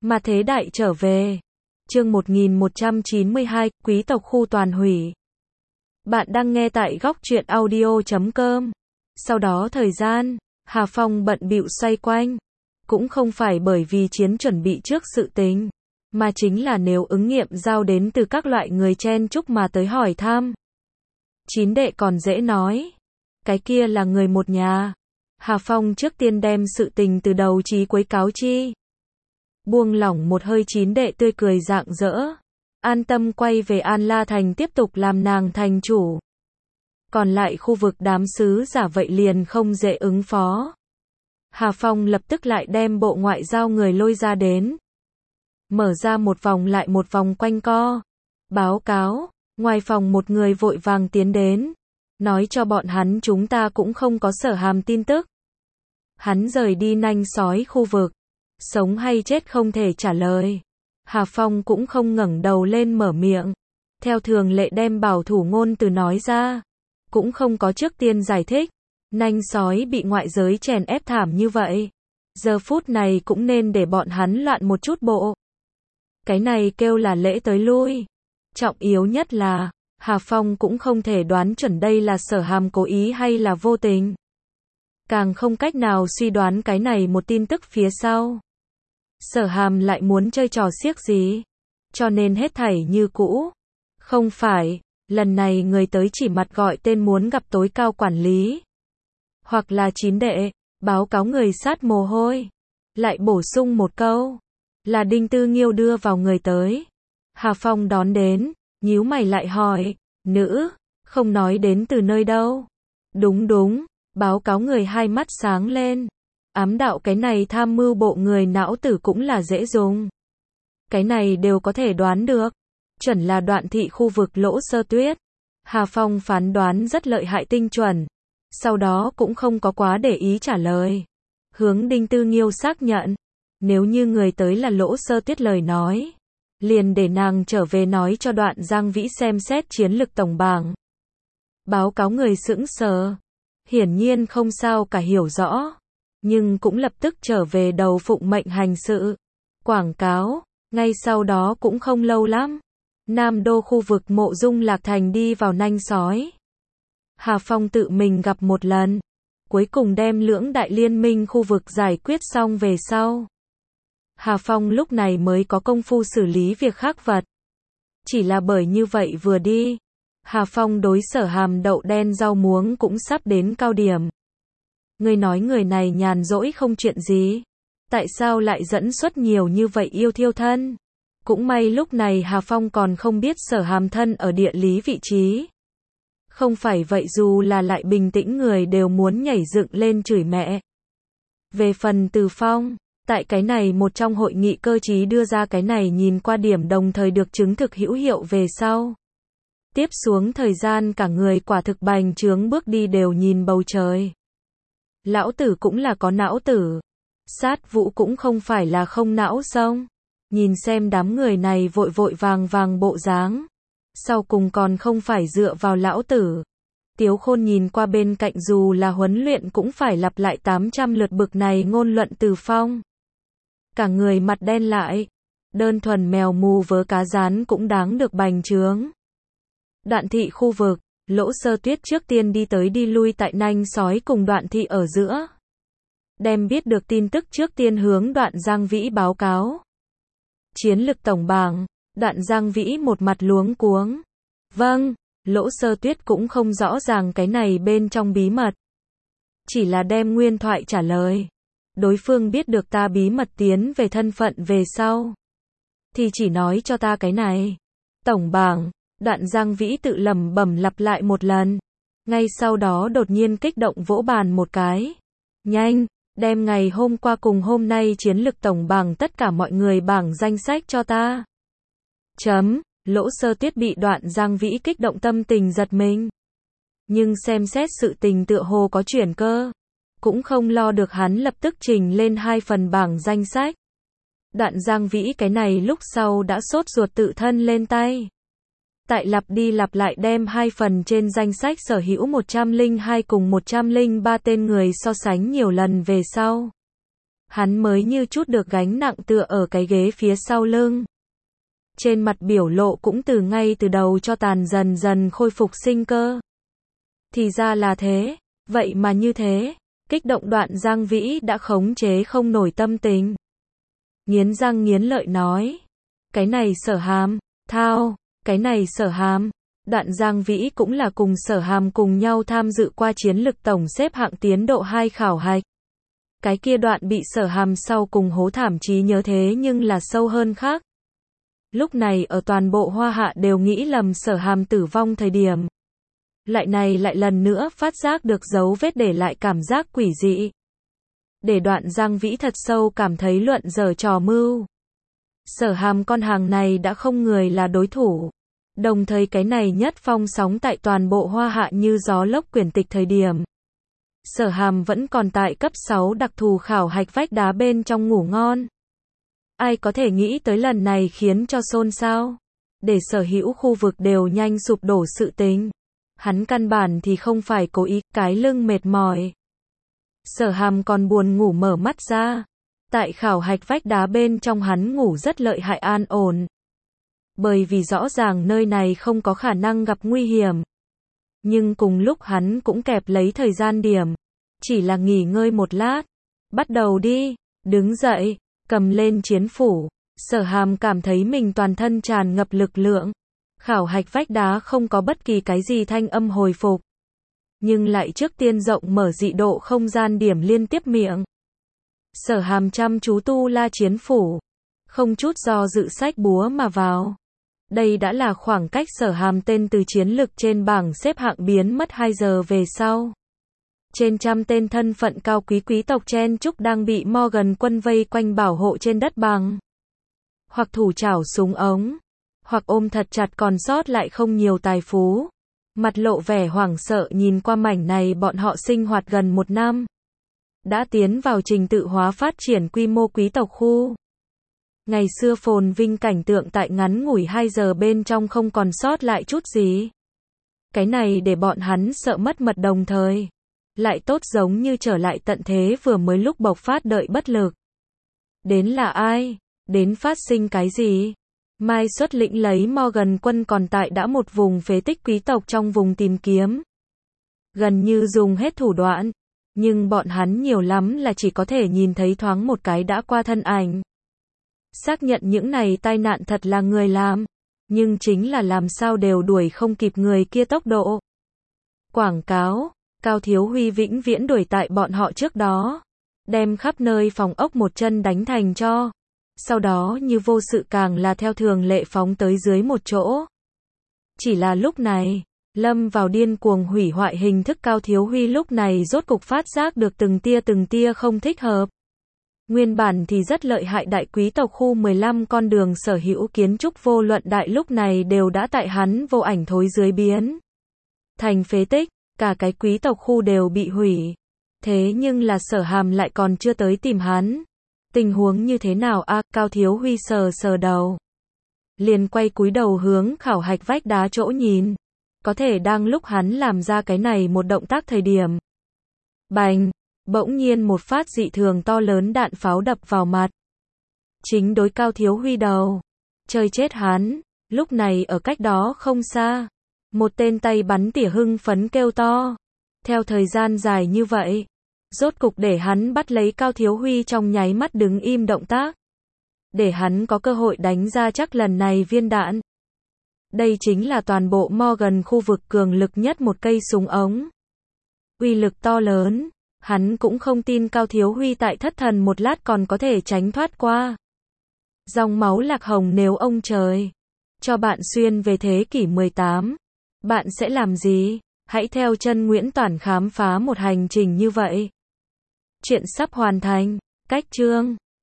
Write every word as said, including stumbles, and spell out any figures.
Mà thế đại trở về. Chương một nghìn một trăm chín mươi hai, quý tộc khu toàn hủy. Bạn đang nghe tại góc truyện audio chấm com. Sau đó thời gian, Hà Phong bận bịu xoay quanh. Cũng không phải bởi vì chiến chuẩn bị trước sự tình, mà chính là nếu ứng nghiệm giao đến từ các loại người chen chúc mà tới hỏi thăm. Chín đệ còn dễ nói. Cái kia là người một nhà. Hà Phong trước tiên đem sự tình từ đầu chí cuối cáo chi. Buông lỏng một hơi, chín đệ tươi cười rạng rỡ. An tâm quay về An La Thành tiếp tục làm nàng thành chủ. Còn lại khu vực đám sứ giả vậy liền không dễ ứng phó. Hà Phong lập tức lại đem bộ ngoại giao người lôi ra đến. Mở ra một vòng lại một vòng quanh co. Báo cáo, ngoài phòng một người vội vàng tiến đến. Nói cho bọn hắn chúng ta cũng không có Sở Hàm tin tức. Hắn rời đi nanh sói khu vực. Sống hay chết không thể trả lời. Hà Phong cũng không ngẩng đầu lên mở miệng. Theo thường lệ đem bảo thủ ngôn từ nói ra. Cũng không có trước tiên giải thích. Nanh sói bị ngoại giới chèn ép thảm như vậy. Giờ phút này cũng nên để bọn hắn loạn một chút bộ. Cái này kêu là lễ tới lui. Trọng yếu nhất là, Hà Phong cũng không thể đoán chuẩn đây là Sở Hàm cố ý hay là vô tình. Càng không cách nào suy đoán cái này một tin tức phía sau. Sở Hàm lại muốn chơi trò xiếc gì? Cho nên hết thảy như cũ. Không phải, lần này người tới chỉ mặt gọi tên muốn gặp tối cao quản lý. Hoặc là chín đệ, báo cáo người sát mồ hôi. Lại bổ sung một câu. Là Đinh Tư Nghiêu đưa vào người tới. Hà Phong đón đến, nhíu mày lại hỏi. Nữ, không nói đến từ nơi đâu. Đúng đúng, báo cáo người hai mắt sáng lên. Ám đạo cái này tham mưu bộ người não tử cũng là dễ dùng. Cái này đều có thể đoán được. Chuẩn là Đoạn thị khu vực Lỗ Sơ Tuyết. Hà Phong phán đoán rất lợi hại tinh chuẩn. Sau đó cũng không có quá để ý trả lời. Hướng Đinh Tư Nghiêu xác nhận. Nếu như người tới là Lỗ Sơ Tuyết lời nói. Liền để nàng trở về nói cho Đoạn Giang Vĩ xem xét chiến lực tổng bảng. Báo cáo người sững sờ. Hiển nhiên không sao cả hiểu rõ. Nhưng cũng lập tức trở về đầu phụng mệnh hành sự. Quảng cáo, ngay sau đó cũng không lâu lắm. Nam Đô khu vực Mộ Dung Lạc Thành đi vào nanh sói. Hà Phong tự mình gặp một lần. Cuối cùng đem lưỡng đại liên minh khu vực giải quyết xong về sau. Hà Phong lúc này mới có công phu xử lý việc khác vật. Chỉ là bởi như vậy vừa đi. Hà Phong đối Sở Hàm đậu đen rau muống cũng sắp đến cao điểm. Ngươi nói người này nhàn rỗi không chuyện gì. Tại sao lại dẫn xuất nhiều như vậy yêu thiêu thân? Cũng may lúc này Hà Phong còn không biết Sở Hàm thân ở địa lý vị trí. Không phải vậy dù là lại bình tĩnh người đều muốn nhảy dựng lên chửi mẹ. Về phần Từ Phong, tại cái này một trong hội nghị cơ trí đưa ra cái này nhìn qua điểm đồng thời được chứng thực hữu hiệu về sau. Tiếp xuống thời gian cả người quả thực bành trướng bước đi đều nhìn bầu trời. Lão tử cũng là có não tử. Sát Vũ cũng không phải là không não xong. Nhìn xem đám người này vội vội vàng vàng bộ dáng. Sau cùng còn không phải dựa vào lão tử. Tiếu Khôn nhìn qua bên cạnh dù là huấn luyện cũng phải lặp lại tám trăm lượt bực này ngôn luận Từ Phong. Cả người mặt đen lại. Đơn thuần mèo mù vớ cá rán cũng đáng được bành trướng. Đoạn thị khu vực. Lỗ Sơ Tuyết trước tiên đi tới đi lui tại nanh sói cùng Đoạn thị ở giữa. Đem biết được tin tức trước tiên hướng Đoạn Giang Vĩ báo cáo. Chiến lực tổng bảng. Đoạn Giang Vĩ một mặt luống cuống. Vâng, Lỗ Sơ Tuyết cũng không rõ ràng cái này bên trong bí mật. Chỉ là đem nguyên thoại trả lời. Đối phương biết được ta bí mật tiến về thân phận về sau. Thì chỉ nói cho ta cái này. Tổng bảng. Đoạn Giang Vĩ tự lẩm bẩm lặp lại một lần. Ngay sau đó đột nhiên kích động vỗ bàn một cái. Nhanh, đem ngày hôm qua cùng hôm nay chiến lực tổng bảng tất cả mọi người bảng danh sách cho ta. Chấm, Lỗ Sơ Tuyết bị Đoạn Giang Vĩ kích động tâm tình giật mình. Nhưng xem xét sự tình tựa hồ có chuyển cơ. Cũng không lo được hắn lập tức trình lên hai phần bảng danh sách. Đoạn Giang Vĩ cái này lúc sau đã sốt ruột tự thân lên tay. Tại lặp đi lặp lại đem hai phần trên danh sách sở hữu một trăm lẻ hai cùng một trăm lẻ ba tên người so sánh nhiều lần về sau. hắn mới như chút được gánh nặng tựa ở cái ghế phía sau lưng. Trên mặt biểu lộ cũng từ ngay từ đầu cho tàn dần dần khôi phục sinh cơ. Thì ra là thế, vậy mà như thế, kích động Đoạn Giang Vĩ đã khống chế không nổi tâm tình. Nghiến răng nghiến lợi nói, cái này Sở Hàm, thao, cái này Sở Hàm. Đoạn Giang Vĩ cũng là cùng Sở Hàm cùng nhau tham dự qua chiến lực tổng xếp hạng tiến độ hai khảo hạch. Cái kia đoạn bị Sở Hàm sau cùng hố thảm trí nhớ thế nhưng là sâu hơn khác. Lúc này ở toàn bộ Hoa Hạ đều nghĩ lầm Sở Hàm tử vong thời điểm. Lại này lại lần nữa phát giác được dấu vết để lại cảm giác quỷ dị. Để Đoạn Giang Vĩ thật sâu cảm thấy luận giở trò mưu. Sở Hàm con hàng này đã không người là đối thủ. Đồng thời cái này nhất phong sóng tại toàn bộ Hoa Hạ như gió lốc quyển tịch thời điểm. Sở Hàm vẫn còn tại cấp sáu đặc thù khảo hạch vách đá bên trong ngủ ngon. Ai có thể nghĩ tới lần này khiến cho xôn xao. Để sở hữu khu vực đều nhanh sụp đổ sự tình. Hắn căn bản thì không phải cố ý, cái lưng mệt mỏi. Sở Hàm còn buồn ngủ mở mắt ra. Tại khảo hạch vách đá bên trong hắn ngủ rất lợi hại an ổn. Bởi vì rõ ràng nơi này không có khả năng gặp nguy hiểm. Nhưng cùng lúc hắn cũng kẹp lấy thời gian điểm. Chỉ là nghỉ ngơi một lát. Bắt đầu đi, đứng dậy, cầm lên chiến phủ. Sở Hàm cảm thấy mình toàn thân tràn ngập lực lượng. Khảo hạch vách đá không có bất kỳ cái gì thanh âm hồi phục. Nhưng lại trước tiên rộng mở dị độ không gian điểm liên tiếp miệng. Sở Hàm chăm chú tu la chiến phủ. Không chút do dự sách búa mà vào. Đây đã là khoảng cách Sở Hàm tên từ chiến lực trên bảng xếp hạng biến mất hai giờ về sau. Trên trăm tên thân phận cao quý quý tộc chen chúc đang bị Morgan quân vây quanh bảo hộ trên đất bằng. Hoặc thủ chảo súng ống, hoặc ôm thật chặt còn sót lại không nhiều tài phú. Mặt lộ vẻ hoảng sợ nhìn qua mảnh này bọn họ sinh hoạt gần một năm. Đã tiến vào trình tự hóa phát triển quy mô quý tộc khu. Ngày xưa phồn vinh cảnh tượng tại ngắn ngủi hai giờ bên trong không còn sót lại chút gì. Cái này để bọn hắn sợ mất mật đồng thời. Lại tốt giống như trở lại tận thế vừa mới lúc bộc phát đợi bất lực. Đến là ai? Đến phát sinh cái gì? Mai xuất lĩnh lấy Morgan quân còn tại đã một vùng phế tích quý tộc trong vùng tìm kiếm. Gần như dùng hết thủ đoạn. Nhưng bọn hắn nhiều lắm là chỉ có thể nhìn thấy thoáng một cái đã qua thân ảnh. Xác nhận những này tai nạn thật là người làm. Nhưng chính là làm sao đều đuổi không kịp người kia tốc độ. Quảng cáo, Cao Thiếu Huy vĩnh viễn đuổi tại bọn họ trước đó. Đem khắp nơi phòng ốc một chân đánh thành cho. Sau đó như vô sự càng là theo thường lệ phóng tới dưới một chỗ. Chỉ là lúc này, lâm vào điên cuồng hủy hoại hình thức Cao Thiếu Huy lúc này rốt cục phát giác được từng tia từng tia không thích hợp. Nguyên bản thì rất lợi hại đại quý tộc khu mười lăm con đường sở hữu kiến trúc vô luận đại lúc này đều đã tại hắn vô ảnh thối dưới biến. Thành phế tích, cả cái quý tộc khu đều bị hủy. Thế nhưng là Sở Hàm lại còn chưa tới tìm hắn. Tình huống như thế nào a? À, Cao Thiếu Huy sờ sờ đầu. Liền quay cúi đầu hướng khảo hạch vách đá chỗ nhìn. Có thể đang lúc hắn làm ra cái này một động tác thời điểm. Bành! Bỗng nhiên một phát dị thường to lớn đạn pháo đập vào mặt. Chính đối Cao Thiếu Huy đầu. Chơi chết hắn. Lúc này ở cách đó không xa. Một tên tay bắn tỉa hưng phấn kêu to. Theo thời gian dài như vậy. Rốt cục để hắn bắt lấy Cao Thiếu Huy trong nháy mắt đứng im động tác. Để hắn có cơ hội đánh ra chắc lần này viên đạn. Đây chính là toàn bộ Morgan khu vực cường lực nhất một cây súng ống. Uy lực to lớn. Hắn cũng không tin Cao Thiếu Huy tại thất thần một lát còn có thể tránh thoát qua. Dòng máu lạc hồng nếu ông trời cho bạn xuyên về thế kỷ mười tám, bạn sẽ làm gì? Hãy theo chân Nguyễn Toản khám phá một hành trình như vậy. Chuyện sắp hoàn thành. Cách chương